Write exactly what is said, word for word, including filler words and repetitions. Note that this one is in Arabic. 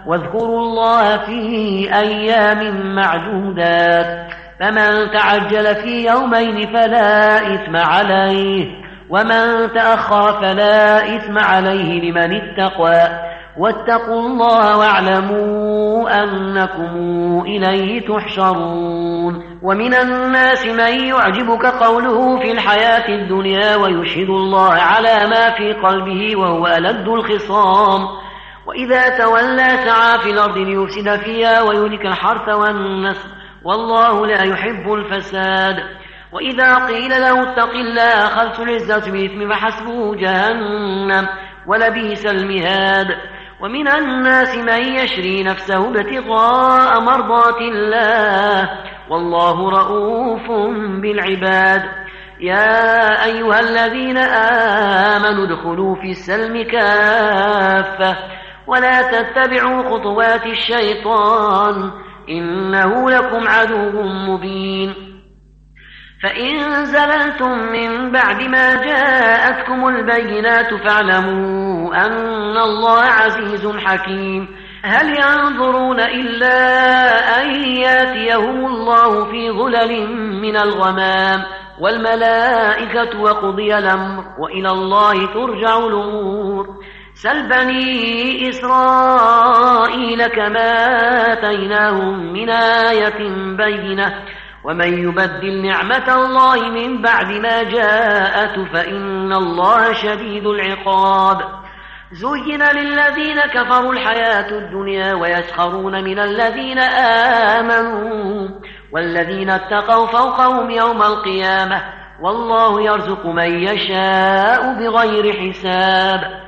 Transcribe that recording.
واذكروا الله في أيام معدودات فمن تعجل في يومين فلا إثم عليه ومن تأخر فلا إثم عليه لمن اتقى واتقوا الله واعلموا أنكم إليه تحشرون. ومن الناس من يعجبك قوله في الحياة الدنيا ويشهد الله على ما في قلبه وهو ألد الخصام وإذا تولى سعى في الأرض ليفسد فيها ويهلك الحرث والنسل والله لا يحب الفساد. وإذا قيل له اتق الله أخذت العزة بالإثم فحسبه جهنم ولبئس المهاد. ومن الناس من يشري نفسه ابتغاء مرضات الله والله رؤوف بالعباد. يا أيها الذين آمنوا ادخلوا في السلم كافة ولا تتبعوا خطوات الشيطان إنه لكم عدو مبين. فإن زللتم من بعد ما جاءتكم البينات فاعلموا أن الله عزيز حكيم. هل ينظرون إلا أن ياتيهم الله في ظلل من الغمام والملائكة وقضي الأمر وإلى الله ترجع الأمور. سل بني إسرائيل كما آتيناهم من آية بينة ومن يبدل نعمة الله من بعد ما جاءته فإن الله شديد العقاب. زين للذين كفروا الحياة الدنيا ويسخرون من الذين آمنوا والذين اتقوا فوقهم يوم القيامة والله يرزق من يشاء بغير حساب.